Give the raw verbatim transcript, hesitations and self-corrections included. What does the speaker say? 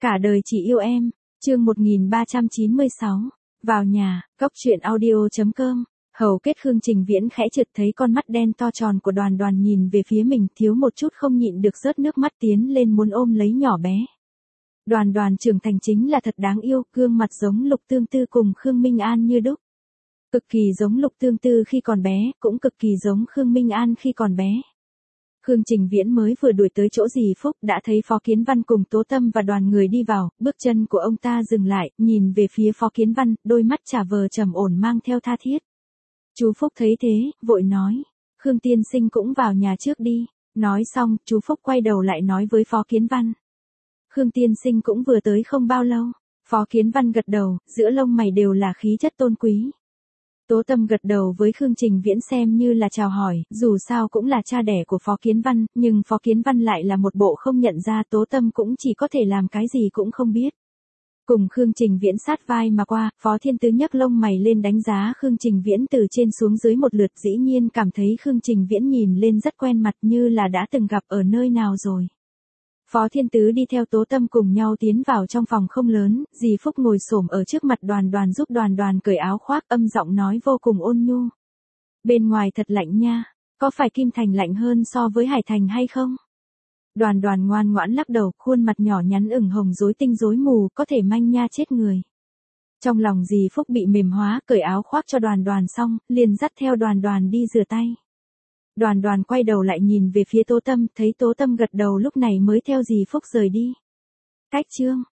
Cả đời chỉ yêu em, chương một nghìn ba trăm chín mươi sáu, vào nhà, góc truyện audio chấm com. Hầu kết Khương Trình Viễn khẽ chợt thấy con mắt đen to tròn của Đoàn Đoàn nhìn về phía mình, thiếu một chút không nhịn được rớt nước mắt tiến lên muốn ôm lấy nhỏ bé. Đoàn Đoàn trưởng thành chính là thật đáng yêu, gương mặt giống Lục Tương Tư cùng Khương Minh An như đúc. Cực kỳ giống Lục Tương Tư khi còn bé, cũng cực kỳ giống Khương Minh An khi còn bé. Khương Trình Viễn mới vừa đuổi tới chỗ dì Phúc đã thấy Phó Kiến Văn cùng Tố Tâm và đoàn người đi vào, bước chân của ông ta dừng lại, nhìn về phía Phó Kiến Văn, đôi mắt trả vờ trầm ổn mang theo tha thiết. Chú Phúc thấy thế, vội nói, Khương tiên sinh cũng vào nhà trước đi. Nói xong, chú Phúc quay đầu lại nói với Phó Kiến Văn. Khương tiên sinh cũng vừa tới không bao lâu. Phó Kiến Văn gật đầu, giữa lông mày đều là khí chất tôn quý. Tố Tâm gật đầu với Khương Trình Viễn xem như là chào hỏi, dù sao cũng là cha đẻ của Phó Kiến Văn, nhưng Phó Kiến Văn lại là một bộ không nhận ra, Tố Tâm cũng chỉ có thể làm cái gì cũng không biết. Cùng Khương Trình Viễn sát vai mà qua, Phó Thiên Tứ nhấc lông mày lên đánh giá Khương Trình Viễn từ trên xuống dưới một lượt, dĩ nhiên cảm thấy Khương Trình Viễn nhìn lên rất quen mặt như là đã từng gặp ở nơi nào rồi. Phó Thiên Tứ đi theo Tố Tâm cùng nhau tiến vào trong phòng không lớn, dì Phúc ngồi xổm ở trước mặt Đoàn Đoàn giúp Đoàn Đoàn cởi áo khoác, âm giọng nói vô cùng ôn nhu. Bên ngoài thật lạnh nha, có phải Kim Thành lạnh hơn so với Hải Thành hay không? Đoàn Đoàn ngoan ngoãn lắc đầu, khuôn mặt nhỏ nhắn ửng hồng rối tinh rối mù, có thể manh nha chết người. Trong lòng dì Phúc bị mềm hóa, cởi áo khoác cho Đoàn Đoàn xong, liền dắt theo Đoàn Đoàn đi rửa tay. Đoàn Đoàn quay đầu lại nhìn về phía Tố Tâm, thấy Tố Tâm gật đầu lúc này mới theo dì Phúc rời đi. Cách chương